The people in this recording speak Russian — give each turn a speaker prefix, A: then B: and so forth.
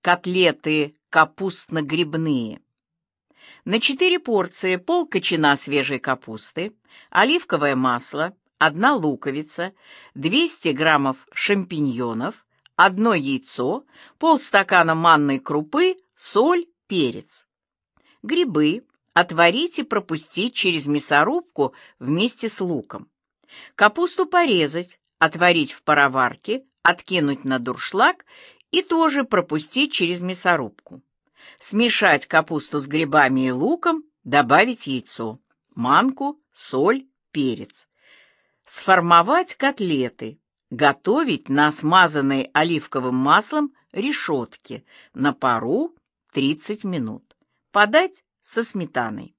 A: Котлеты капустно-грибные. На 4 порции пол-кочана свежей капусты, оливковое масло, 1 луковица, 200 граммов шампиньонов, 1 яйцо, полстакана манной крупы, соль, перец. Грибы отварить и пропустить через мясорубку вместе с луком. Капусту порезать, отварить в пароварке, откинуть на дуршлаг и тоже пропустить через мясорубку. Смешать капусту с грибами и луком, добавить яйцо, манку, соль, перец. Сформовать котлеты. Готовить на смазанной оливковым маслом решетке на пару 30 минут. Подать со сметаной.